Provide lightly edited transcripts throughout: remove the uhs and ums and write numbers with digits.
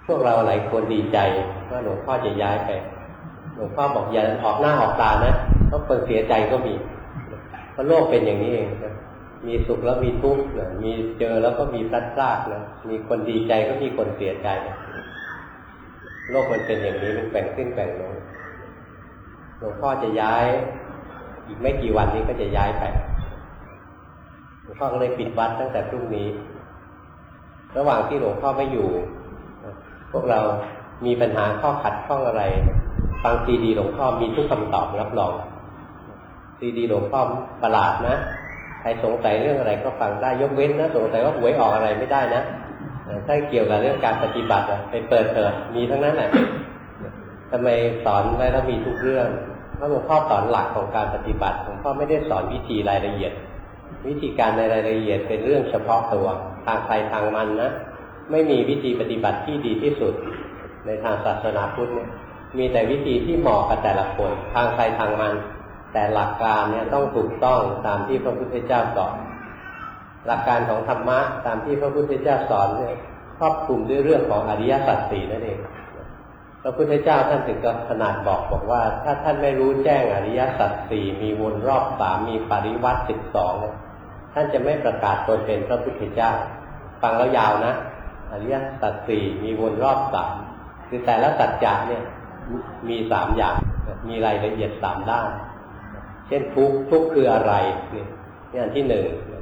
พวกเราหลายคนดีใจว่าหลวงพ่อจะย้ายไปหลวงพ่อบอกอย่าออกหน้าออกตานะเพราะคนเสียใจก็มีเพราะโลกเป็นอย่างนี้เองมีสุขแล้วมีทุกข์มีเจอแล้วก็มีพลัดพรากนะมีคนดีใจก็มีคนเสียใจโลกมันเป็นอย่างนี้มันแบ่งขึ้นแบ่งลงหลวงพ่อจะย้ายอีกไม่กี่วันนี้ก็จะย้ายไปหลวงพ่อก็เลยปิดวัดตั้งแต่พรุ่งนี้ระหว่างที่หลวงพ่อไม่อยู่พวกเรามีปัญหาข้อขัดข้องอะไรฟังซีดีหลวงพ่อมีทุกคำตอบรับรองซีดีหลวงพ่อประหลาดนะใครสงสัยเรื่องอะไรก็ฟังได้ยกเว้นนะสงสัยว่าหวยออกอะไรไม่ได้นะถ้าเกี่ยวกับเรื่องการปฏิบัติไปเปิดมีทั้งนั้นแหละทำไมสอนได้แล้วมีทุกเรื่องเพราะหลวงพ่อสอนหลักของการปฏิบัติหลวงพ่อไม่ได้สอนวิธีรายละเอียดวิธีการในรายละเอียดเป็นเรื่องเฉพาะตัวทางใครทางมันนะไม่มีวิธีปฏิบัติที่ดีที่สุดในทางศาสนาพุทธเนี่ยมีแต่วิธีที่เหมาะกับแต่ละคนทางใครทางมันแต่หลักการเนี่ยต้องถูกต้องตามที่พระพุทธเจ้าสอนหลักการของธรรมะตามที่พระพุทธเจ้าสอนเนี่ยครอบคลุมด้วยเรื่องของอริยสัจสี่นั่นเองพระพุทธเจ้าท่านถึงกับขนาดบอกว่าถ้าท่านไม่รู้แจ้งอริยสัจสี่มีวนรอบ3มีปริวัติ12ท่านจะไม่ประกาศตนเป็นพระพุทธเจ้าฟังแล้วยาวนะอริยสัจสี่มีวนรอบ3คือแต่ละสัจจะเนี่ยมี3อย่างมีรายละเอียด3ด้านเช่นทุกข์คืออะไรนี่อันที่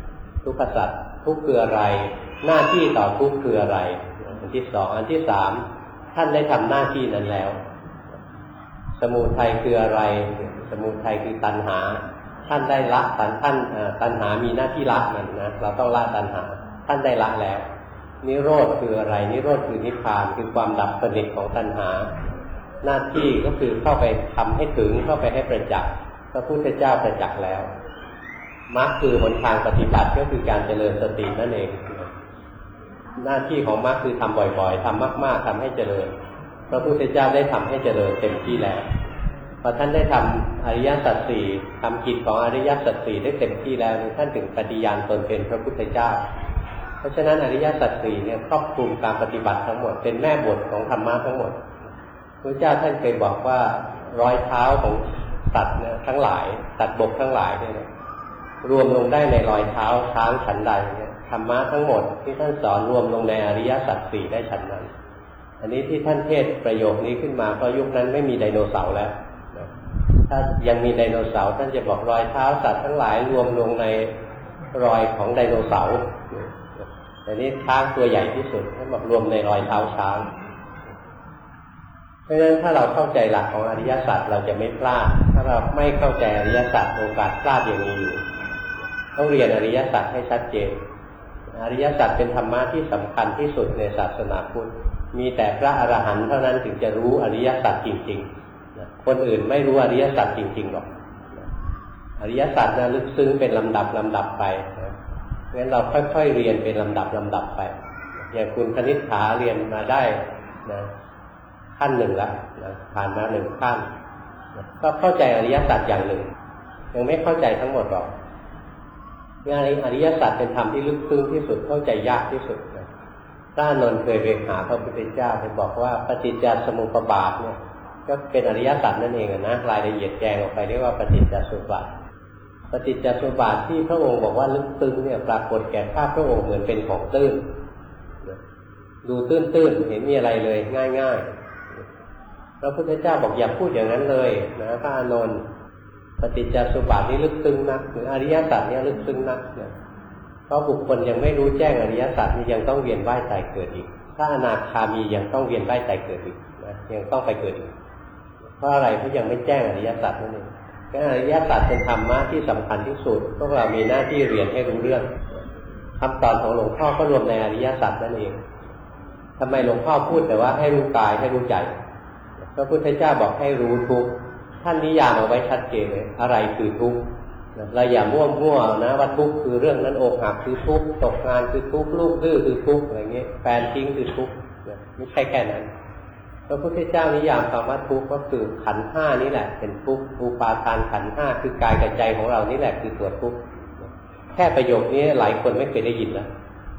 1ทุกขสัจทุกข์คืออะไรหน้าที่ต่อทุกข์คืออะไรอันที่2อันที่3ท่านได้ทำหน้าที่นั้นแล้วสมุทัยคืออะไรสมุทัยคือตัณหาท่านได้ละตัณหามีหน้าที่ละมันนะเราต้องละตัณหาท่านได้ละแล้วนิโรธคืออะไรนิโรธคือนิพพานคือความดับสนิทของตัณหาหน้าที่ก็คือเข้าไปทำให้ถึงเข้าไปให้ประจักษ์พระพุทธเจ้าประจักษ์แล้วมรรคคือหนทางปฏิบัติก็คือการเจริญสตินั่นเองหน้าที่ของมรรคคือทำบ่อยๆทำมากๆทำให้เจริญพระพุทธเจ้าได้ทำให้เจริญเต็มที่แล้วพอท่านได้ทำอริยสัจสี่ทำกิจของอริยสัจสี่ได้เต็มที่แล้วท่านถึงปฏิญาณตนเป็นพระพุทธเจ้าเพราะฉะนั้นอริยสัจสี่เนี่ยครอบคลุมการปฏิบัติทั้งหมดเป็นแม่บทของธรรมะทั้งหมดพระเจ้าท่านเคยบอกว่ารอยเท้าของสัตว์เนี่ยทั้งหลายสัตว์บกทั้งหลายเนี่ยรวมลงได้ในรอยเท้าช้างฉันใดเนี่ยธรรมะทั้งหมดที่ท่านสอนรวมลงในอริยสัจสี่ได้ฉันนั้นอันนี้ที่ท่านเทศประโยคนี้ขึ้นมาเพราะยุคนั้นไม่มีไดโนเสาร์แล้วถ้ายังมีไดโนเสาร์ท่านจะบอกรอยเท้าสัตว์ทั้งหลายรวมลงในรอยของไดโนเสาร์แต่นี้ช้างตัวใหญ่ที่สุดท่านบอกรวมในรอยเท้าช้างเพราะฉะนั้นถ้าเราเข้าใจหลักของอริยสัจเราจะไม่พลาดถ้าเราไม่เข้าใจอริยสัจโอกาสพลาดอย่างนี้อยู่ต้องเรียนอริยสัจให้ชัดเจนอริยสัจเป็นธรรมะที่สำคัญที่สุดในศาสนาพุทธมีแต่พระอรหันต์เท่านั้นถึงจะรู้อริยสัจจริงๆคนอื่นไม่รู้อริยสัจจริงๆหรอกอริยสัจนะลึกซึ้งเป็นลำดับไปงั้นเราค่อยๆเรียนเป็นลำดับไปอย่างคุณคณิษฐาเรียนมาได้นะขั้นหนึ่งแล้วนะผ่านมา1ขั้นก็เข้าใจอริยสัจอย่างหนึ่งยังไม่เข้าใจทั้งหมดหรอกงานอริยสัจเป็นธรรมที่ลึกซึ้งที่สุดเข้าใจยากที่สุดนะพระอานนท์เคยไปหาพระพุทธเจ้าไปบอกว่าปฏิจจสมุปบาทเนี่ยก็เป็นอริยสัจนั่นเองนะรายละเอียดแจงออกไปเรียกว่าปฏิจจสมุปบาทปฏิจจสมุปบาทที่พระองค์บอกว่าลึกซึ้งเนี่ยปรากฏแก่ข้าพระองค์เหมือนเป็นของตื้นดูตื้นๆเห็นมีอะไรเลยง่ายๆพระพุทธเจ้าบอกอย่าพูดอย่างนั้นเลยนะพระอานนท์ปฏิจจสมุปบาทนี่ลึกซึ้งนักหรืออริยสัจเนี่ยลึกซึ้งนักเนี่ยเพราะบุคคลยังไม่รู้แจ้งอริยสัจนี่ยังต้องเวียนว่ายตายเกิดอีกถ้าอนาคามียังต้องเวียนว่ายตายเกิดอีกนะยังต้องไปเกิดอีกเพราะอะไรเพราะยังไม่แจ้งอริยสัจนั่นเองอริยสัจเป็นธรรมะที่สำคัญที่สุดพวกเรามีหน้าที่เรียนให้รู้เรื่องคำสอนของหลวงพ่อก็รวมในอริยสัจนั่นเองทำไมหลวงพ่อพูดแต่ว่าให้รู้กายให้รู้ใจพระพุทธเจ้าบอกให้รู้ทุกข์ท่านนิยามเอาไว้ชัดเจนเลยอะไรคือทุกข์เราอย่ามั่วๆนะว่าทุกข์คือเรื่องนั้นอกหักคือทุกข์ตกงานคือทุกข์ลูกดื้อคือทุกข์อะไรเงี้ยแฟนทิ้งคือทุกข์ไม่ใช่แค่นั้นพระพุทธเจ้านิยามคำว่าทุกข์ก็คือขันธ์ห้านี่แหละเป็นทุกข์อุปาทานขันธ์ห้าคือกายกับใจของเรานี่แหละคือตัวทุกข์แค่ประโยคนี้หลายคนไม่เคยได้ยินนะ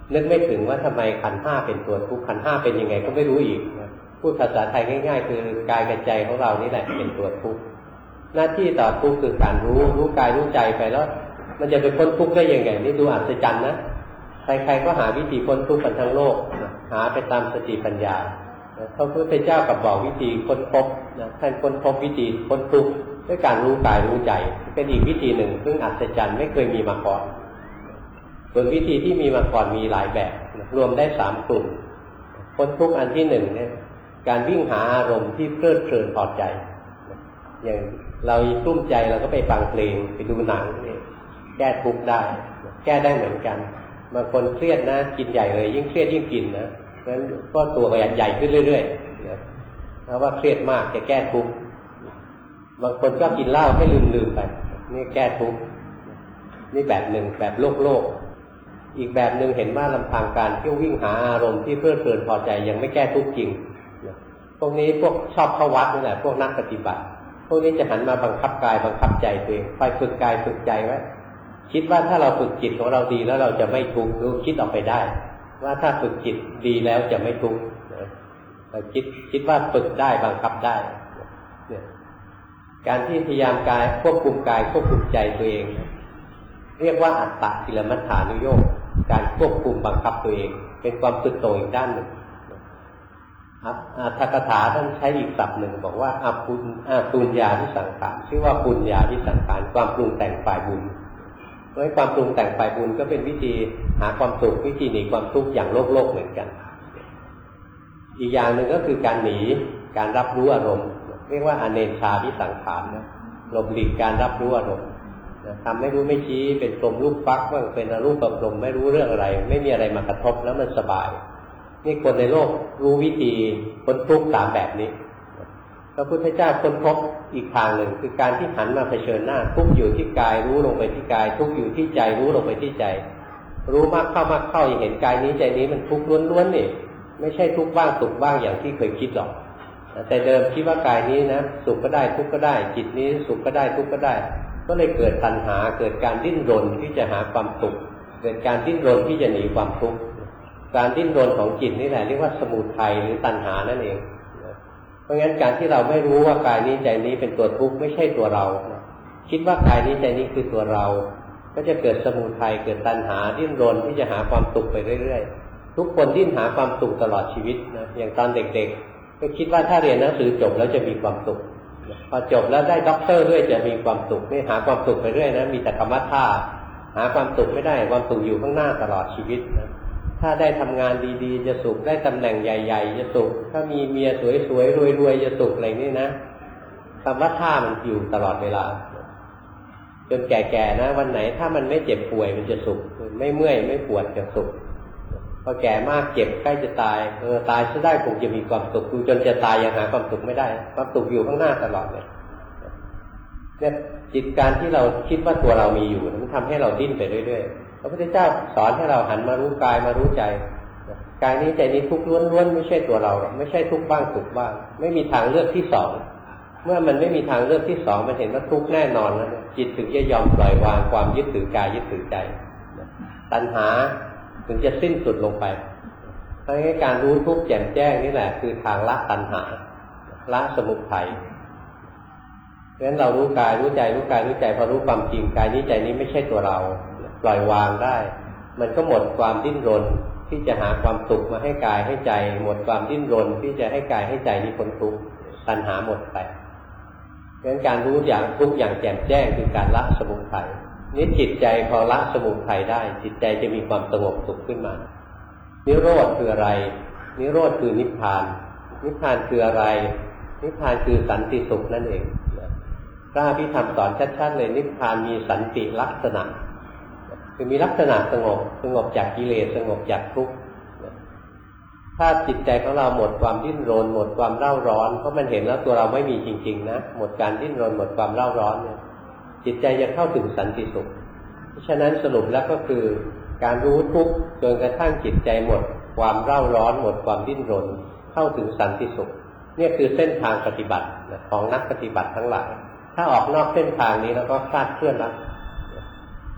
นึกไม่ถึงว่าทำไมขันธ์ห้าเป็นตัวทุกข์ขันธ์ห้าเป็นยังไงก็ไม่รู้อีกนะพูดภาษาไทยง่ายๆคือกายกับใจของเรานี่แหละเป็นตัวทุกข์หน้าที่ต่อทุกข์คือการรู้กายรู้ใจไปแล้วมันจะไปพ้นทุกข์ได้ยังไงนี่ดูอัศจรรย์นะใครๆก็หาวิธีพ้นทุกข์กันทั้งโลกหาไปตามสติปัญญาพระพุทธเจ้ากับบอกวิธีค้นพบท่านค้นพบวิธีพ้นทุกข์ด้วยการรู้กายรู้ใจเป็นอีกวิธีหนึ่งซึ่งอัศจรรย์ไม่เคยมีมาก่อนส่วนวิธีที่มีมาก่อนมีหลายแบบรวมได้3 กลุ่มพ้นทุกข์อันที่1เนี่ยการวิ่งหาอารมณ์ที่เพลิดเพลินพอใจอย่างเราตุ้มใจเราก็ไปฟังเพลงไปดูหนังนี่แก้ทุกข์ได้แก้ได้เหมือนกันบางคนเครียดนะกินใหญ่เลยยิ่งเครียดยิ่งกินนะเพราะฉะนั้นก็ตัวก็ใหญ่ขึ้นเรื่อยๆนะเพราะว่าเครียดมากจะแก้ทุกข์บางคนก็กินเหล้าให้ลืมไปนี่แก้ทุกข์นี่แบบหนึ่งแบบโลกอีกแบบหนึ่งเห็นว่าลำพังการเที่ยววิ่งหาอารมณ์ที่เพลิดเพลินพอใจยังไม่แก้ทุกข์จริงพวกนี้พวกชอบเข้าวัดนี่แหละพวกนักปฏิบัติพวกนี้จะหันมาบังคับกายบังคับใจตัวเองไปฝึกกายฝึกใจไว้คิดว่าถ้าเราฝึกจิตของเราดีแล้วเราจะไม่ทุกข์รู้คิดออกไปได้ว่าถ้าฝึกจิตดีแล้วจะไม่ทุกข์เราคิดว่าฝึกได้บังคับได้เนี่ยการที่พยายามกายควบคุมกายควบคุมใจตัวเองเรียกว่าอัตตกิลมัฏฐานุโยคการควบคุมบังคับตัวเองเป็นความสุดโต่งอีกด้านหนึ่งอัตถกถาท่านใช้อีกศัพท์หนึ่งบอกว่าปุญญาที่สังขารชื่อว่าปุญญาที่สังขารความปรุงแต่งฝ่ายบุญเพราะความปรุงแต่งฝ่ายบุญก็เป็นวิธีหาความสุขวิธีหนีความทุกข์อย่างโลกเหมือนกันอีกอย่างหนึ่งก็คือการหนีการรับรู้อารมณ์เรียกว่าอเนชาที่สังขารนะหลบหลีกการรับรู้อารมณ์ทำไม่รู้ไม่ชี้เป็นกลมรูปฟักบ้างเป็นอรูปแบบกลมไม่รู้เรื่องอะไรไม่มีอะไรมากระทบแล้วมันสบายนี่คนในโลกรู้วิธีพ้นทุกข์3แบบนี้พระพุทธเจ้าค้นพบอีกทางหนึ่งคือการที่หันมาเผชิญหน้าทุกข์อยู่ที่กายรู้ลงไปที่กายทุกข์อยู่ที่ใจรู้ลงไปที่ใจรู้มากเข้าอย่างเห็นกายนี้ใจนี้มันทุกข์ล้วนๆนี่ไม่ใช่ทุกข์บ้างสุขบ้างอย่างที่เคยคิดหรอกแต่เดิมคิดว่ากายนี้นะสุขก็ได้ทุกข์ก็ได้จิตนี้สุขก็ได้ทุกข์ก็ได้ก็เลยเกิดตัณหาเกิดการดิ้นรนที่จะหาความสุขเกิดการดิ้นรนที่จะหนีความทุกข์การดิ้นรนของจิตนี่แหละเรียกว่าสมุทัยหรือตัณหานั่นเองเพราะงั้นการที่เราไม่รู้ว่ากายนี้ใจนี้เป็นตัวทุกข์ไม่ใช่ตัวเราคิดว่ากายนี้ใจนี้คือตัวเราก็จะเกิดสมุทัยเกิดตัณหาดิ้นรนที่จะหาความสุขไปเรื่อยๆทุกคนดิ้นหาความสุขตลอดชีวิตนะอย่างตอนเด็กๆก็คิดว่าถ้าเรียนหนังสือจบแล้วจะมีความสุขพอจบแล้วได้ด็อกเตอร์ด้วยจะมีความสุขไม่หาความสุขไปเรื่อยนะมีแต่คำว่าถ้าหาความสุขไม่ได้ความสุขอยู่ข้างหน้าตลอดชีวิตนะถ้าได้ทำงานดีๆจะสุขได้ตำแหน่งใหญ่ๆจะสุขถ้ามีเมียสวยๆรวยๆจะสุขอะไรนี่นะคำว่าถ้ามันอยู่ตลอดเวลาจนแก่ๆนะวันไหนถ้ามันไม่เจ็บป่วยมันจะสุขไม่เมื่อยไม่ปวดจะสุขพอแก่มากเจ็บใกล้จะตายตายซะได้คงจะมีความสุขดูจนจะตายยังหาความสุขไม่ได้ความสุขอยู่ข้างหน้าตลอดเลยเนี่ยจิตการที่เราคิดว่าตัวเรามีอยู่มันทำให้เราดิ้นไปเรื่อยๆพระพุทธเจ้าสอนให้เราหันมารู้กายมารู้ใจกายนี้ใจนี้ทุกข์ล้วนๆไม่ใช่ตัวเราไม่ใช่ทุกข์บ้างสุขบ้างไม่มีทางเลือกที่2เมื่อมันไม่มีทางเลือกที่2มันเห็นว่าทุกข์แน่นอนแล้วจิตถึงจะยอมปล่อยวางความยึดถือกายยึดถือใจตัณหาถึงจะสิ้นสุดลงไปเพราะงั้นการรู้ทุกข์แจ่มแจ้งนี่แหละคือทางละตัณหาละสมุทัยเพราะฉะนั้นเรารู้กายรู้ใจรู้กายรู้ใจพอรู้ความจริงกายนี้ใจนี้ไม่ใช่ตัวเราปล่อยวางได้มันก็หมดความดิ้นรนที่จะหาความสุขมาให้กายให้ใจหมดความดิ้นรนที่จะให้กายให้ใจนี้พ้นทุกข์ตัณหาหมดไปเพราะฉะนั้นการรู้อย่างทุกข์อย่างแจ่มแจ้งคือการละสมุทัยนี่จิตใจพอละสมุทัยได้จิตใจจะมีความสงบสุขขึ้นมานิโรธคืออะไรนิโรธคือนิพพานนิพพานคืออะไรนิพพานคือสันติสุขนั่นเองพระอภิธรรมสอนชัดๆเลยนิพพานมีสันติลักษณะคือมีลักษณะสงบจากกิเลสสงบจากทุกข์ถ้าจิตใจของเราหมดความดิ้นรนหมดความเร่าร้อนเพราะมันเห็นแล้วตัวเราไม่มีจริงๆนะหมดการดิ้นรนหมดความเร่าร้อนเนี่ยจิตใจจะเข้าถึงสันติสุขเพราะฉะนั้นสรุปแล้วก็คือการรู้ทุกข์จนกระทั่งจิตใจหมดความเร่าร้อนหมดความดิ้นรนเข้าถึงสันติสุขเนี่ยคือเส้นทางปฏิบัติของนักปฏิบัติทั้งหลายถ้าออกนอกเส้นทางนี้แล้วก็คลาดเคลื่อนแล้ว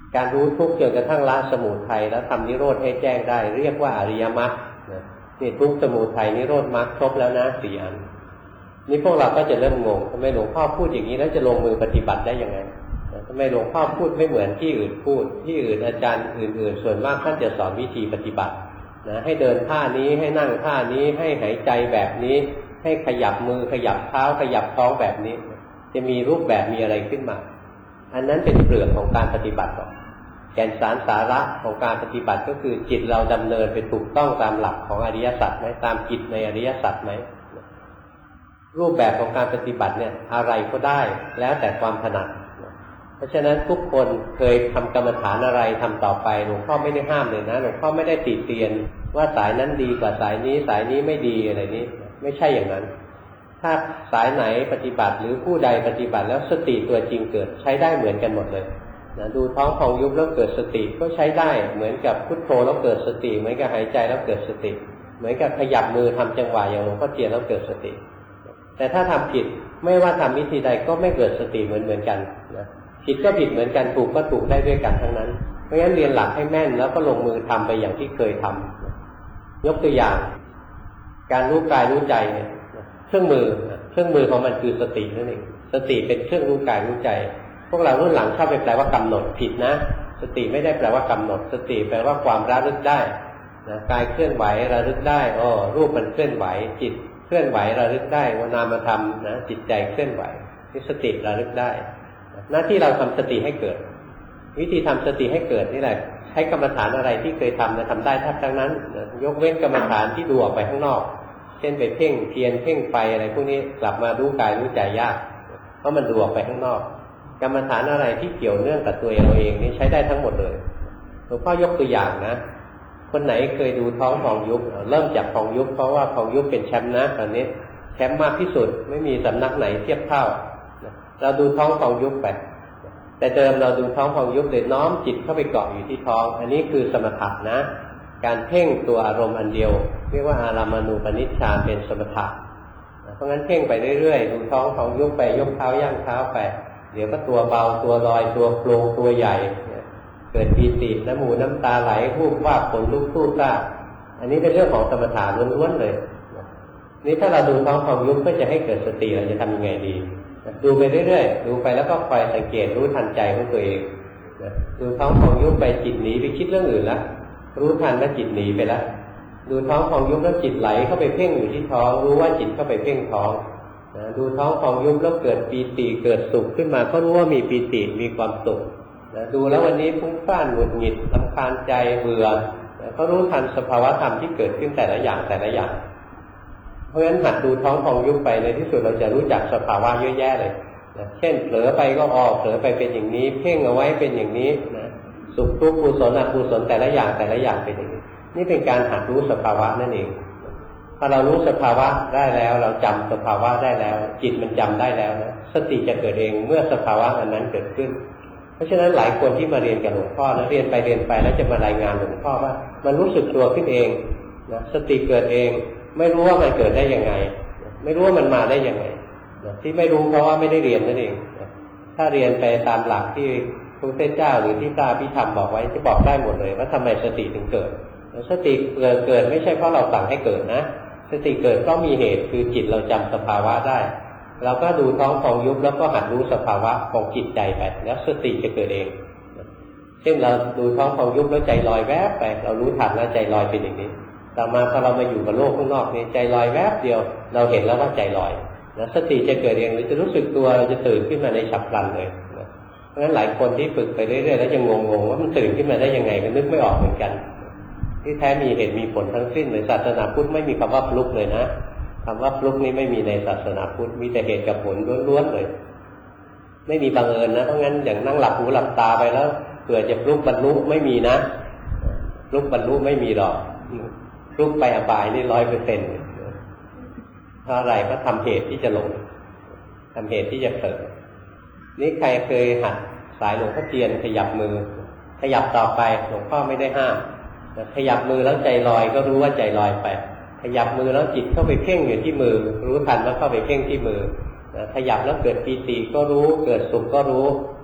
การรู้ทุกข์จนกระทั่งละสมุทัยแล้วทำนิโรธให้แจ้งได้เรียกว่าอริยมรรคนี่ทุกข์สมุทัยนิโรธมรรคครบแล้วนะ4 อันนี่พวกเราก็จะเริ่มงงทำไมหลวงพ่อพูดอย่างนี้แล้วจะลงมือปฏิบัติได้ยังไงทำไมหลวงพ่อพูดไม่เหมือนที่อื่นพูดที่อื่นอาจารย์อื่นๆส่วนมากท่านจะสอนวิธีปฏิบัตินะให้เดินท่านี้ให้นั่งท่านี้ให้หายใจแบบนี้ให้ขยับมือขยับเท้าขยับท้องแบบนี้จะมีรูปแบบมีอะไรขึ้นมาอันนั้นเป็นเปลือกของการปฏิบัติแก่นสารสาระของการปฏิบัติก็คือจิตเราดำเนินไปถูกต้องตามหลักของอริยสัจไหมตามกิจในอริยสัจไหมรูปแบบของการปฏิบัติเนี่ยอะไรก็ได้แล้วแต่ความถนัดเพราะฉะนั้นทุกคนเคยทำกรรมฐานอะไรทำต่อไปหลวงพ่อไม่ได้ห้ามเลยนะหลวงพ่อไม่ได้ติเตียนว่าสายนั้นดีกว่าสายนี้สายนี้ไม่ดีอะไรนี้ไม่ใช่อย่างนั้นถ้าสายไหนปฏิบัติหรือผู้ใดปฏิบัติแล้วสติตัวจริงเกิดใช้ได้เหมือนกันหมดเลยนะดูท้องพองยุบแล้วเกิดสติก็ใช้ได้เหมือนกับพุทโธแล้วเกิดสติเหมือนกับหายใจแล้วเกิดสติเหมือนกับขยับมือทำจังหวะอย่างหลวงพ่อเทียนแล้วเกิดสติแต่ถ้าทำผิดไม่ว่าทำวิธีใดก็ไม่เกิดสติเหมือนกันนะผิดก็ผิดเหมือนกันถูกก็ถูกได้ด้วยกันทั้งนั้นเพราะฉะนั้นเรียนหลักให้แม่นแล้วก็ลงมือทำไปอย่างที่เคยทำยกตัวอย่างการรู้กายรู้ใจเนี่ยเครื่องมือของมันคือสตินั่นเองสติเป็นเครื่องรู้กายรู้ใจพวกเรารุ่นหลังชอบไปแปลว่ากำหนดผิดนะสติไม่ได้แปลว่ากำหนดสติแปลว่าความระลึกได้นะกายเคลื่อนไหวระลึกได้รูปมันเคลื่อนไหวจิตเคลื่อนไหวระลึกได้ว่านามธรรมนะจิตใจเคลื่อนไหวนี่สติระลึกได้หน้าที่เราทำสติให้เกิดวิธีทำสติให้เกิดนี่แหละใช้กรรมฐานอะไรที่เคยทำนะทำได้ทั้งนั้นยกเว้นกรรมฐานที่ดูออกไปข้างนอกเช่นไปเพ่งเพียรเพ่งไฟอะไรพวกนี้กลับมารู้กายรู้ใจยากเพราะมันดูออกไปข้างนอกกรรมฐานอะไรที่เกี่ยวเนื่องกับตัวเราเองนี่ใช้ได้ทั้งหมดเลยหลวงพ่อยกตัวอย่างนะคนไหนเคยดูท้องพองยุบเริ่มจากพองยุบเพราะว่าพองยุบเป็นแชมป์นะตอนนี้แชมป์มากที่สุดไม่มีสำนักไหนเทียบเท่าเราดูท้องพองยุบไปแต่เดิมเราดูท้องพองยุบเลยน้อมจิตเข้าไปเกาะอยู่ที่ท้องอันนี้คือสมถะนะการเพ่งตัวอารมณ์อันเดียวเรียกว่าอารามานูปนิชฌานเป็นสมถะเพราะงั้นเพ่งไปเรื่อยๆดูท้องพองยุบไปยกเท้าย่างเท้าไปเดี๋ยวก็ตัวเบาตัวลอยตัวโปร่งตัวใหญ่เกิดปีติน้ำมูน้ำตาไหลวูบวาบขนลุกสู้ซ่าอันนี้เป็นเรื่องของสมถะล้วนๆเลยนี่ถ้าเราดูท้องพองยุบเพื่อจะให้เกิดสติเราจะทำยังไงดีดูไปเรื่อยๆดูไปแล้วก็คอยสังเกตรู้ทันใจของตัวเองดูท้องพองยุบไปจิตหนีไปคิดเรื่องอื่นแล้วรู้ทันว่าจิตหนีไปแล้วดูท้องพองยุบแล้วจิตไหลเข้าไปเพ่งอยู่ที่ท้องรู้ว่าจิตเข้าไปเพ่งท้องดูท้องพองยุบแล้วเกิดปีติเกิดสุขขึ้นมาก็รู้ว่ามีปีติมีความสุขดูแล้ววันนี้ฟุ้งซ่านหงุดหงิดรำคาญใจเบื่อก็รู้ทันสภาวะธรรมที่เกิดขึ้นแต่ละอย่างแต่ละอย่างเพราะฉะนั้นหัดดูท้องพองยุบไปในที่สุดเราจะรู้จักสภาวะเยอะแยะเลยเช่นเผลอไปก็เผลอไปเป็นอย่างนี้เพ่งเอาไว้เป็นอย่างนี้นะสุขทุกข์กุศลอกุศลแต่ละอย่างเป็นอย่างนี้นี่เป็นการหัดรู้สภาวะนั่นเองพอเรารู้สภาวะได้แล้วเราจำสภาวะได้แล้วจิตมันจำได้แล้วนะสติจะเกิดเองเมื่อสภาวะอันนั้นเกิดขึ้นเพราะฉะนั้นหลายคนที่มาเรียนกับหลวงพ่อแล้วเรียนไปแล้วจะมารายงานหลวงพ่อว่ามันรู้สึกตัวขึ้นเองนะสติเกิดเองไม่รู้ว่ามันเกิดได้ยังไงไม่รู้ว่ามันมาได้ยังไงที่ไม่รู้เพราะว่าไม่ได้เรียนนั่นเองถ้าเรียนไปตามหลักที่พระพุทธเจ้าหรือที่พระอภิธรรมบอกไว้จะบอกได้หมดเลยว่าทำไมสติถึงเกิดสติเกิดไม่ใช่เพราะเราสั่งให้เกิดนะสติเกิดเพราะมีเหตุคือจิตเราจำสภาวะได้เราก็ดูท้องพองยุบแล้วก็หัดรู้สภาวะของจิตใจไปแล้วสติจะเกิดเองเช่นเราดูท้องพองยุบแล้วใจลอยแวบไปเรารู้ทันแล้วใจลอยเป็นอย่างนี้ต่อมาพอเรามาอยู่กับโลกข้างนอกนี่ใจลอยแวบเดียวเราเห็นแล้วว่าใจลอยแล้วสติจะเกิดเองหรือจะรู้สึกตัวเราจะตื่นขึ้นมาในฉับพลันเลยเพราะฉะนั้นหลายคนที่ฝึกไปเรื่อยๆแล้วยังงงๆว่ามันตื่นขึ้นมาได้ยังไงมันนึกไม่ออกเหมือนกันที่แท้มีเหตุมีผลทั้งสิ้นเลยศาสนาพุทธไม่มีคำว่าฟลุกเลยนะคำว่าฟลุกนี้ไม่มีในศาสนาพุทธมีแต่เหตุกับผลล้วนๆเลยไม่มีบังเอิญนะเพราะงั้นอย่างนั่งหลับหูหลับตาไปแล้วเผื่อจะฟลุกบรรลุไม่มีนะฟลุกบรรลุไม่มีหรอกฟลุกไปอบายนี่ 100%เพราะอะไรก็ทำเหตุที่จะหลงทำเหตุที่จะเผลอนี่ใครเคยหัดสายหลวงพ่อเทียนขยับมือขยับต่อไปหลวงพ่อไม่ได้ห้ามขยับมือแล้วใจลอยก็รู้ว่าใจลอยไปขยับมือแล้วจิตเข้าไปเพ่งอยู่ที่มือรู้ทันว่าเข้าไปเพ่งที่มือขยับแล้วเกิดปีติก็รู้เกิดสุขก็รู้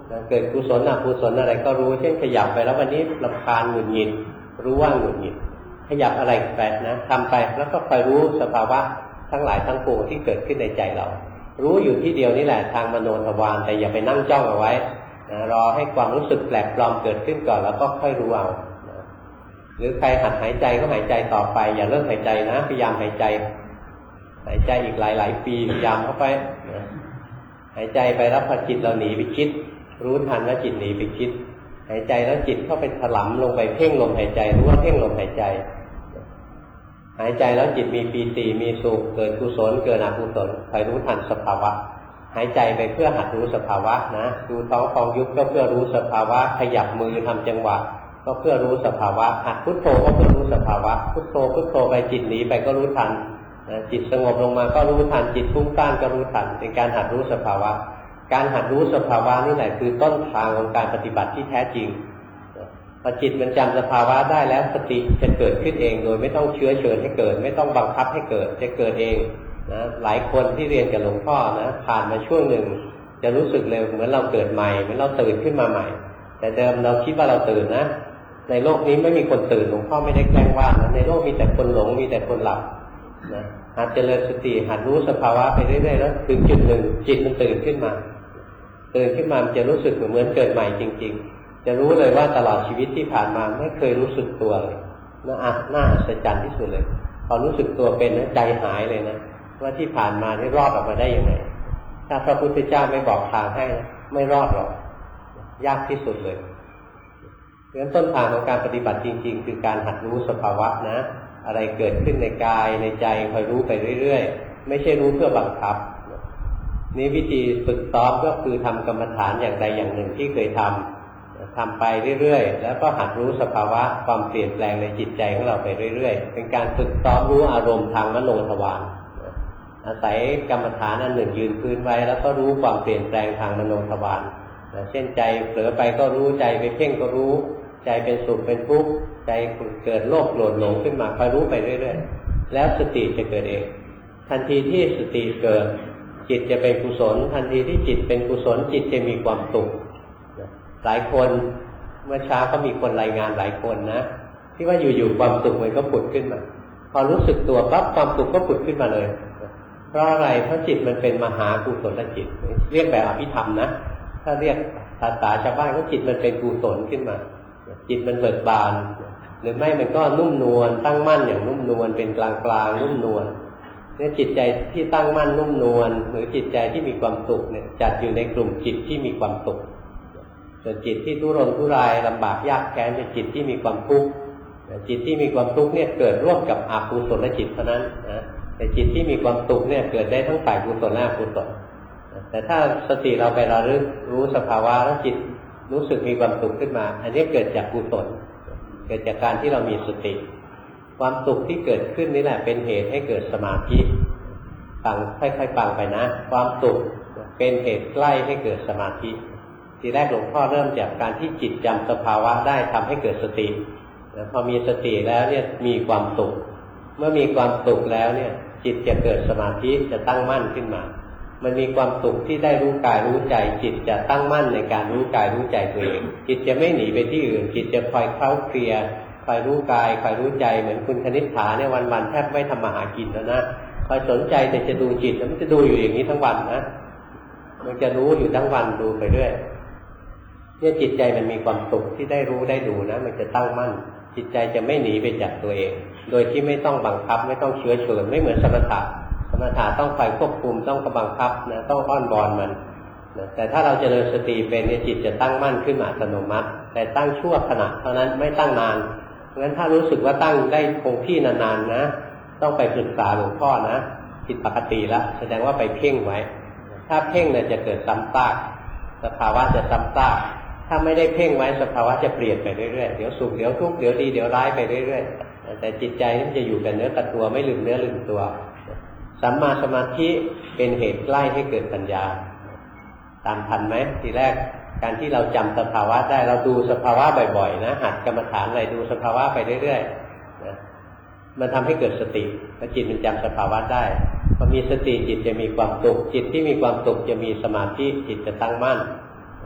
เกิดกุศลอกุศลอะไรก็รู้เช่นขยับไปแล้ววันนี้รำคาญหงุดหงิดรู้ว่าหงุดหงิดขยับอะไรไปนะทำไปแล้วก็คอยรู้สภาวะทั้งหลายทั้งปวงที่เกิดขึ้นในใจเรารู้อยู่ที่เดียวนี่แหละทางมโนทวารแต่อย่าไปนั่งจ้องเอาไว้นะรอให้ความรู้สึกแปลกปลอมเกิดขึ้นก่อนแล้วก็ค่อยรู้เอานะหรือใครหัดหายใจก็หายใจต่อไปอย่าเลิกหายใจนะพยายามหายใจอีกหลายปีพยายามเข้าไปนะหายใจไปแล้วพอจิตเราหนีไปคิดรู้ทันว่าจิตหนีไปคิดหายใจแล้วจิตเข้าไปถลำลงไปเพ่งลมหายใจรู้ว่าเพ่งลมหายใจหายใจแล้วจิตมีปีติมีสุขเกิดกุศลเกิดอกุศลคอยรู้ทันสภาวะหายใจไปเพื่อหัดรู้สภาวะนะดูท้องฟองยุบก็เพื่อรู้สภาวะขยับมือทำจังหวะก็เพื่อรู้สภาวะหัดพุทโธก็เพื่อรู้สภาวะพุทโธพุทโธไปจิตหนีไปก็รู้ทันจิตสงบลงมาก็รู้ทันจิตฟุ้งซ่านก็รู้ทันเป็นการหัดรู้สภาวะการหัดรู้สภาวะนี่แหละคือต้นทางของการปฏิบัติที่แท้จริงพอจิตมันจำสภาวะได้แล้วสติจะเกิดขึ้นเองโดยไม่ต้องเชื้อเชิญให้เกิดไม่ต้องบังคับให้เกิดจะเกิดเองนะหลายคนที่เรียนกับหลวงพ่อนะผ่านมาช่วงหนึ่งจะรู้สึกเลยเหมือนเราเกิดใหม่เหมือนเราตื่นขึ้นมาใหม่แต่เดิมเราคิดว่าเราตื่นนะในโลกนี้ไม่มีคนตื่นหลวงพ่อไม่ได้แกล้งว่านะในโลกมีแต่คนหลงมีแต่คนหลับนะหัดเจริญสติหัดรู้สภาวะไปเรื่อยๆแล้วถึงจุดหนึ่งจิตมันตื่นขึ้นมามันจะรู้สึกเหมือนเกิดใหม่จริงๆจะรู้เลยว่าตลอดชีวิตที่ผ่านมาไม่เคยรู้สึกตัวเลยน่าอัศจรรย์ที่สุดเลยพอรู้สึกตัวเป็นนะใจหายเลยนะว่าที่ผ่านมานี่รอดออกมาได้ยังไงถ้าพระพุทธเจ้าไม่บอกทางให้นะไม่รอดหรอกยากที่สุดเลยเพราะฉะนั้นต้นทางของการปฏิบัติจริงๆคือการหัดรู้สภาวะนะอะไรเกิดขึ้นในกายในใจคอยรู้ไปเรื่อยๆไม่ใช่รู้เพื่อบังคับนี่วิธีฝึกซ้อมก็คือทำกรรมฐานอย่างใดอย่างหนึ่งที่เคยทำไปเรื่อยๆแล้วก็หัดรู้สภาวะความเปลี่ยนแปลงในจิตใจของเราไปเรื่อยๆเป็นการฝึกซ้อมรู้อารมณ์ทางมโนทวารอาศัยกรรมฐานอันหนึ่งยืนพื้นไว้แล้วก็รู้ความเปลี่ยนแปลงทางมโนทวารเช่นใจเผลอไปก็รู้ใจไปเพ่งก็รู้ใจเป็นสุขเป็นทุกข์ใจเกิดโลภโกรธหลงขึ้นมาคอยรู้ไปเรื่อยๆแล้วสติจะเกิดเองทันทีที่สติเกิดจิตจะเป็นกุศลทันทีที่จิตเป็นกุศลจิตจะมีความสุขหลายคนเมื่อเช้าก็มีคนรายงานหลายคนนะที่ว่าอยู่ๆความสุขมันก็ผุดขึ้นมาพอรู้สึกตัวปั๊บความสุขก็ผุดขึ้นมาเลยเพราะอะไรเพราะจิตมันเป็นมหากุศลจิตเรียกแบบอภิธรรมนะถ้าเรียกภาษาชาวบ้านก็จิตมันเป็นกุศลขึ้นมาจิตมันเบิกบานหรือไม่มันก็นุ่มนวลตั้งมั่นอย่างนุ่มนวลเป็นกลางๆนุ่มนวลเนี่ยจิตใจที่ตั้งมั่นนุ่มนวลหรือจิตใจที่มีความสุขเนี่ยจัดอยู่ในกลุ่มจิตที่มีความสุขส่วนจิตที่ทุรนทุรายลำบากยากแค้นเป็นจิตที่มีความทุกข์จิตที่มีความทุกข์เนี่ยเกิดร่วมกับอกุศลจิตเท่านั้นนะแต่จิตที่มีความสุขเนี่ยเกิดได้ทั้งฝ่ายกุศลและอกุศลแต่ถ้าสติเราไประลึกรู้สภาวะแล้วจิตรู้สึกมีความสุขขึ้นมาอันนี้เกิดจากกุศลเกิดจากการที่เรามีสติความสุขที่เกิดขึ้นนี่แหละเป็นเหตุให้เกิดสมาธิฟังค่อยๆฟังไปนะความสุขเป็นเหตุใกล้ให้เกิดสมาธิทีแรกหลวงพ่อเริ่มจากการที่จิตจำสภาวะได้ทำให้เกิดสติพอมีสติแล้วเนี่ยมีความสุขเมื่อมีความสุขแล้วเนี่ยจิตจะเกิดสมาธิจะตั้งมั่นขึ้นมามันมีความสุขที่ได้รู้กายรู้ใจจิตจะตั้งมั่นในการรู้กายรู้ใจตัวเองจิตจะไม่หนีไปที่อื่นจิตจะคอยเคล้าเคลียคอยรู้กายคอยรู้ใจเหมือนคุณคณิษฐาเนี่ยวันๆแทบไม่ทำมาหากินแล้วนะคอยสนใจแต่จะดูจิตแล้วมันจะดูอยู่อย่างนี้ทั้งวันนะมันจะรู้อยู่ทั้งวันดูไปเรื่อยเนี่ยจิตใจมันมีความสุขที่ได้รู้ได้ดูนะมันจะตั้งมั่นจิตใจจะไม่หนีไปจากตัวเองโดยที่ไม่ต้องบังคับไม่ต้องเชื้อเชิญไม่เหมือนสมถะต้องคอยควบคุมต้องบังคับนะต้องอ้อนวอนมันนะแต่ถ้าเราเจริญสติเป็นเนี่ยจิตจะตั้งมั่นขึ้นมาอัตโนมัติแต่ตั้งชั่วขณะเท่านั้นไม่ตั้งนานเพราะฉะนั้นถ้ารู้สึกว่าตั้งได้คงที่นานๆนะต้องไปปรึกษาหลวงพ่อนะผิดปกติแล้วแสดงว่าไปเพ่งไว้ถ้าเพ่งเนี่ยจะเกิดซ้ำซากสภาวะจะซ้ำซากถ้าไม่ได้เพ่งไว้สภาวะจะเปลี่ยนไปเรื่อยๆเดี๋ยวสุขเดี๋ยวทุกข์เดี๋ยวดีเดี๋ยวร้ายไปเรื่อยๆแต่จิตใจนี่จะอยู่กับเนื้อกับตัวไม่ลืมเนื้อลืมตัวสัมมาสมาธิเป็นเหตุใกล้ให้เกิดปัญญาตามทันไหมทีแรกการที่เราจำสภาวะได้เราดูสภาวะบ่อยๆนะหัดกรรมฐานอะไรดูสภาวะไปเรื่อยๆนะมันทำให้เกิดสติแล้วจิตมันจำสภาวะได้พอมีสติจิตจะมีความสุขจิตที่มีความสุขจะมีสมาธิจิตจะตั้งมั่น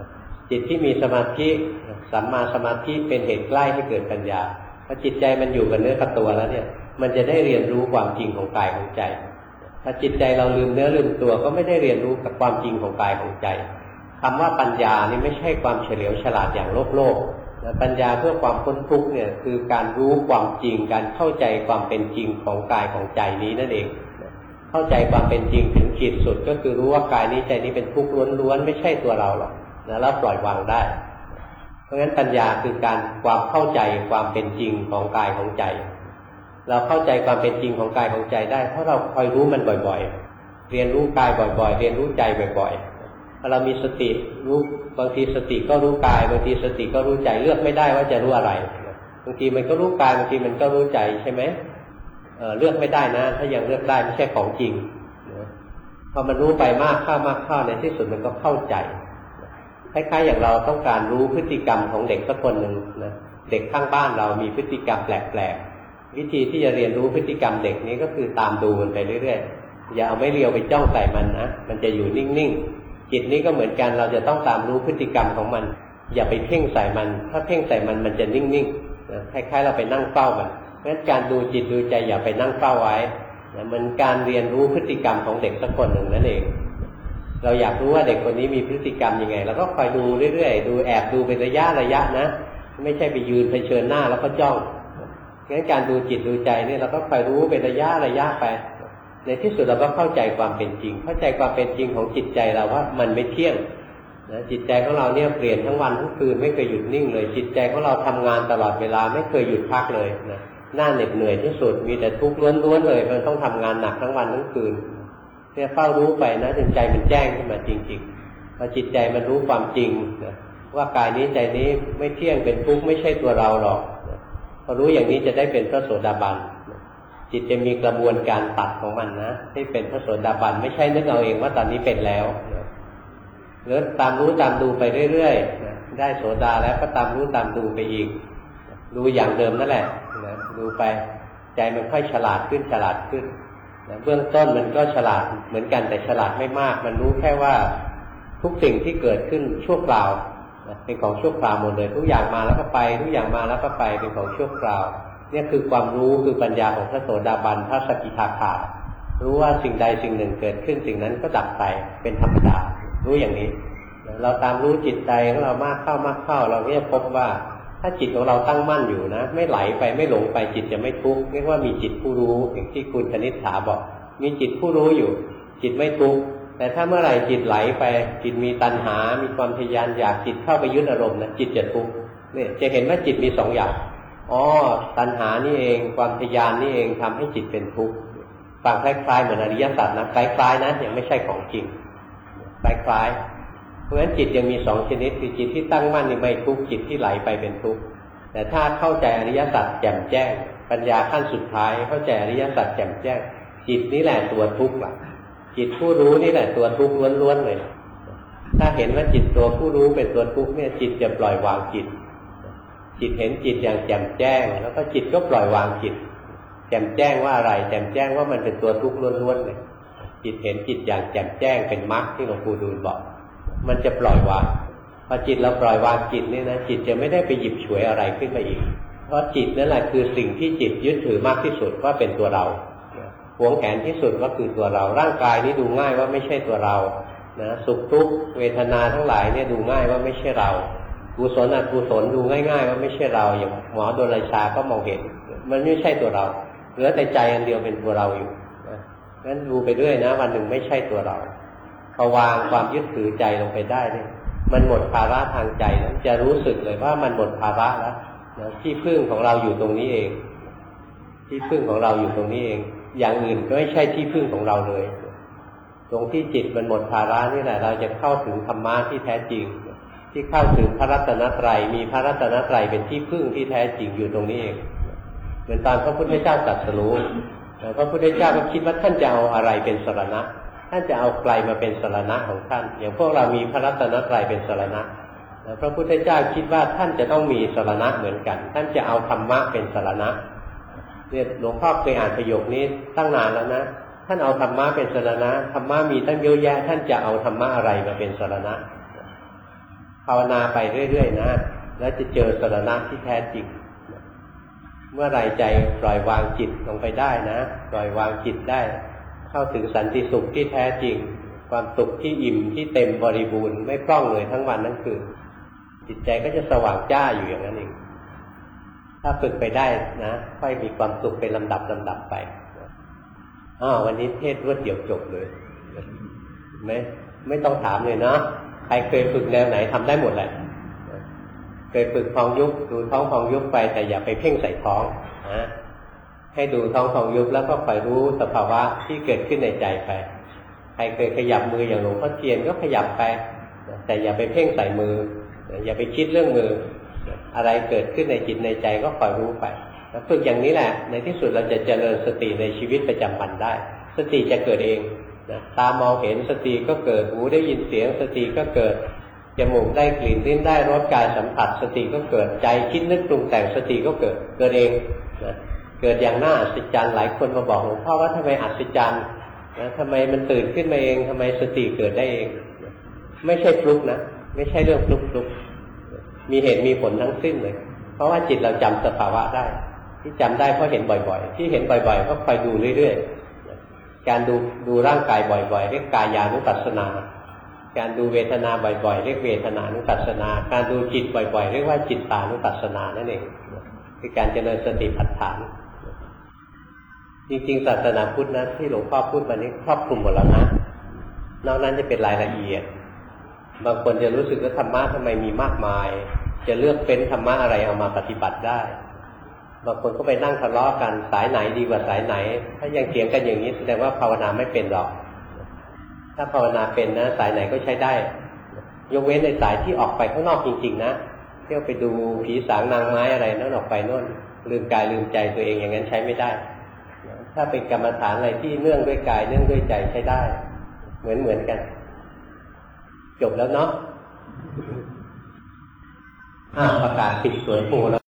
จิตที่มีสมาธิสัมมาสมาธิเป็นเหตุใกล้ให้เกิดปัญญาพอจิตใจมันอยู่กับเนื้อกับตัวแล้วเนี่ยมันจะได้เรียนรู้ความจริงของกายของใจถ้าจิตใจเราลืมเนื้อลืมตัวก็ไม่ได้เรียนรู้กับความจริงของกายของใจคำว่าปัญญานี่ไม่ใช่ความเฉลียวฉลาดอย่างโลกปัญญาเพื่อความพ้นทุกข์เนี่ยคือการรู้ความจริงการเข้าใจความเป็นจริงของกายของใจนี้นั่นเองเข้าใจความเป็นจริงถึงขีดสุดก็คือรู้ว่ากายนี้ใจนี้เป็นทุกข์ล้วนๆไม่ใช่ตัวเราหรอกแล้วปล่อยวางได้เพราะฉะนั้นปัญญาคือการความเข้าใจความเป็นจริงของกายของใจเราเข้าใจความเป็นจริงของกายของใจได้เพราะเราคอยรู้มันบ่อยๆเรียนรู้กายบ่อยๆเรียนรู้ใจบ่อยๆพอเรามีสติรู้บางทีสติก็รู้กายบางทีสติก็รู้ใจเลือกไม่ได้ว่าจะรู้อะไรบางทีมันก็รู้กายบางทีมันก็รู้ใจใช่ไหมเลือกไม่ได้นะถ้ายังเลือกได้ไม่ใช่ของจริงพอมันรู้ไปมากเข้าในที่สุดมันก็เข้าใจคล้ายๆอย่างเราต้องการรู้พฤติกรรมของเด็กสักคนหนึ่งนะเด็กข้างบ้านเรามีพฤติกรรมแปลกๆวิธีที่จะเรียนรู้พฤติกรรมเด็กนี้ก็คือตามดูมันไปเรื่อยๆอย่าเอาไม้เรียวไปจ้องใส่มันนะมันจะอยู่นิ่งๆจิตนี้ก็เหมือนกันเราจะต้องตามรู้พฤติกรรมของมันอย่าไปเพ่งใส่มันถ้าเพ่งใส่มันมันจะนิ่งๆนะคล้ายๆเราไปนั่งเฝ้ามันเพราะฉะนั้นการดูจิตดูใจอย่าไปนั่งเฝ้าไว้นะเหมือนการเรียนรู้พฤติกรรมของเด็กสักคนหนึ่งนั่นเองเราอยากรู้ว่าเด็กคนนี้มีพฤติกรรมยังไงเราก็คอยดูเรื่อยๆดูแอบดูเป็นระยะนะไม่ใช่ไปยืนเผชิญหน้าแล้วก็จ้องงั้นการดูจิตดูใจนี่เราก็คอยรู้เป็นระยะไปในที่สุดเราก็เข้าใจความเป็นจริงเข้าใจความเป็นจริงของจิตใจเราว่ามันไม่เที่ยงนะจิตใจของเราเนี่ยเปลี่ยนทั้งวันทั้งคืนไม่เคยหยุดนิ่งเลยจิตใจของเราทำงานตลอดเวลาไม่เคยหยุดพักเลยนะหน้าเหน็ดเหนื่อยที่สุดมีแต่ทุกข์ล้วนๆเลยมันต้องทำงานหนักทั้งวันทั้งคืนเนี่ยเฝ้ารู้ไปนะจนใจมันแจ้งขึ้นมาจริงๆพอจิตใจมันรู้ความจริงนะว่ากายนี้ใจนี้ไม่เที่ยงเป็นทุกข์ไม่ใช่ตัวเราหรอกนะพอรู้อย่างนี้จะได้เป็นพระโสดาบันนะจิตจะมีกระบวนการตัดของมันนะให้เป็นพระโสดาบันไม่ใช่นึกเอาเองว่าตอนนี้เป็นแล้วนะหรือตามรู้ตามดูไปเรื่อยๆนะได้โสดาแล้วก็ตามรู้ตามดูไปอีกดูอย่างเดิมนั่นแหละนะดูไปใจมันค่อยฉลาดขึ้นเบื้องต้นมันก็ฉลาดเหมือนกันแต่ฉลาดไม่มากมันรู้แค่ว่าทุกสิ่งที่เกิดขึ้นชั่วคราวเป็นของชั่วคราวหมดเลยทุกอย่างมาแล้วก็ไปทุกอย่างมาแล้วก็ไปเป็นของชั่วคราวเนี่ยคือความรู้คือปัญญาของพระโสดาบันพระสกิทาคารู้ว่าสิ่งใดสิ่งหนึ่งเกิดขึ้นสิ่งนั้นก็ดับไปเป็นธรรมดารู้อย่างนี้เราตามรู้จิตใจของเรามากเข้าเราเนี่ยพบว่าถ้าจิตของเราตั้งมั่นอยู่นะไม่ไหลไปไม่หลงไปจิตจะไม่ทุกข์เรียกว่ามีจิตผู้รู้อย่างที่คุณคณิษฐาบอกมีจิตผู้รู้อยู่จิตไม่ทุกข์แต่ถ้าเมื่อไหร่จิตไหลไปจิตมีตัณหามีความทะยานอยากจิตเข้าไปยึดอารมณ์นะจิตจะทุกข์เนี่ยจะเห็นว่าจิตมีสองอย่างตัณหานี่เองความทะยานนี่เองทำให้จิตเป็นทุกข์ฟังคล้ายๆเหมือนอริยสัจนะคล้ายๆนะยังไม่ใช่ของจริงคล้ายๆเพราะฉะนั้นจิตยังมีสองชนิดคือจิตที่ตั้งมั่นนี่ไม่ทุกข์จิตที่ไหลไปเป็นทุกข์แต่ถ้าเข้าใจอริยสัจแจ่มแจ้งปัญญาขั้นสุดท้ายเข้าใจอริยสัจแจ่มแจ้งจิตนี่แหละตัวทุกข์ล่ะจิตผู้รู้นี่แหละตัวทุกข์ล้วนๆเลยถ้าเห็นว่าจิตตัวผู้รู้เป็นตัวทุกข์เนี่ยจิตจะปล่อยวางจิตเห็นจิตอย่างแจ่มแจ้งแล้วก็จิตก็ปล่อยวางจิตแจ่มแจ้งว่าอะไรแจ่มแจ้งว่ามันเป็นตัวทุกข์ล้วนๆเลยจิตเห็นจิตอย่างแจ่มแจ้งเป็นมรรคที่หลวงปู่ดูลบอกมันจะปล่อยวางพอจิตเราปล่อยวางจิตนี่นะจิตจะไม่ได้ไปหยิบฉวยอะไรขึ้นมาอีกเพราะจิตนั่นแหละคือสิ่งที่จิตยึดถือมากที่สุดว่าเป็นตัวเราหวงแหนที่สุดว่าคือตัวเราร่างกายนี้ดูง่ายว่าไม่ใช่ตัวเรานะสุขทุกข์เวทนาทั้งหลายเนี่ยดูง่ายว่าไม่ใช่เรากุศลอกุศลดูง่ายๆว่าไม่ใช่เราอย่างหมอโดนราชาก็มองเห็นมันไม่ใช่ตัวเราเหลือแต่ใจอันเดียวเป็นตัวเราอยู่งั้นดูไปเรื่อยนะวันหนึ่งไม่ใช่ตัวเราพอวางความยึดถือใจลงไปได้เนี่ยมันหมดภาระทางใจแล้วจะรู้สึกเลยว่ามันหมดภาระแล้วที่พึ่งของเราอยู่ตรงนี้เองที่พึ่งของเราอยู่ตรงนี้เองอย่างอื่นก็ไม่ใช่ที่พึ่งของเราเลยตรงที่จิตมันหมดภาระนี่แหละเราจะเข้าถึงธรรมะที่แท้จริงที่เข้าถึงพระรัตนตรัยมีพระรัตนตรัยเป็นที่พึ่งที่แท้จริงอยู่ตรงนี้เองเหมือนตอนพระพุทธเจ้าตรัสรู้พระพุทธเจ้าก็คิดว่าท่านจะเอาอะไรเป็นสรณะท่านจะเอาใครมาเป็นสรณะของท่านอย่างพวกเรามีพระรัตนตรัยเป็นสรณะพระพุทธเจ้าคิดว่าท่านจะต้องมีสรณะเหมือนกันท่านจะเอาธรรมะเป็นสรณะเนี่ยหลวงพ่อเคยอ่านประโยคนี้ตั้งนานแล้วนะท่านเอาธรรมะเป็นสรณะธรรมะมีตั้งเยอะแยะท่านจะเอาธรรมะอะไรมาเป็นสรณะพาวนาไปเรื่อยๆนะแล้วจะเจอสรณะที่แท้จริงเมื่อไรใจปล่อยวางจิตลงไปได้นะปล่อยวางจิตได้เข้าถึงสันติสุขที่แท้จริงความสุขที่อิ่มที่เต็มบริบูรณ์ไม่พร่องเลยทั้งวันทั้งคืนจิตใจก็จะสว่างจ้าอยู่อย่างนั้นเองถ้าฝึกไปได้นะค่อยมีความสุขเป็นลำดับไปวันนี้เทศรวดเดียวจบเลยไม่ต้องถามเลยเนาะใครเคยฝึกแนวไหนทำได้หมดแหละเคยฝึกท้องยุบดูท้องพองยุบไปแต่อย่าไปเพ่งใส่ท้องนะให้ดูท้องพองยุบแล้วก็คอยรู้สภาวะที่เกิดขึ้นในใจไปใครเคยขยับมืออย่างหลวงพ่อเทียนก็ขยับไปแต่อย่าไปเพ่งใส่มืออย่าไปคิดเรื่องมืออะไรเกิดขึ้นในจิตในใจก็คอยรู้ไปแล้วฝึกอย่างนี้แหละในที่สุดเราจะเจริญสติในชีวิตประจำวันได้สติจะเกิดเองนะตามองเห็นสติก็เกิดหูได้ยินเสียงสติก็เกิดจมูกได้กลิ่นลิ้นได้รสกายสัมผัสสติก็เกิดใจคิดนึกปรุงแต่งสติก็เกิดเองนะเกิดอย่างน่าอัศจรรย์หลายคนมาบอกหลวงพ่อว่าทำไมอัศจรรย์นะทำไมมันตื่นขึ้นมาเองทำไมสติเกิดได้เองไม่ใช่ฟลุกนะไม่ใช่เรื่องฟลุกมีเหตุมีผลทั้งสิ้นเลยเพราะว่าจิตเราจำสภาวะได้ที่จำได้เพราะเห็นบ่อยๆที่เห็นบ่อยๆก็คอยดูเรื่อยๆการดูร่างกายบ่อยๆเรียกกายานุปัสสนาการดูเวทนาบ่อยๆเรียกเวทนานุปัสสนาการดูจิตบ่อยๆเรียกว่าจิตตานุปัสสนานั่นเองคือการเจริญสติปัฏฐานจริงๆศาสนาพุทธนะที่หลวงพ่อพูดมานี้ครอบคลุมหมดแล้วนะนอกนั้นจะเป็นรายละเอียดบางคนจะรู้สึกว่าธรรมะทำไมมีมากมายจะเลือกเป็นธรรมะอะไรเอามาปฏิบัติได้บางคนก็ไปนั่งทะเลาะกันสายไหนดีกว่าสายไหนถ้ายังเถียงกันอย่างนี้แสดงว่าภาวนาไม่เป็นหรอกถ้าภาวนาเป็นนะสายไหนก็ใช้ได้ยกเว้นในสายที่ออกไปข้างนอกจริงๆนะเที่ยวไปดูผีสางนางไม้อะไรนั่นออกไปโน่นลืมกายลืมใจตัวเองอย่างนั้นใช้ไม่ได้ถ้าเป็นกรรมฐานอะไรที่เนื่องด้วยกายเนื่องด้วยใจใช้ได้เหมือนกันจบแล้วเนาะประกาศปิดสวนหมู่แล้ว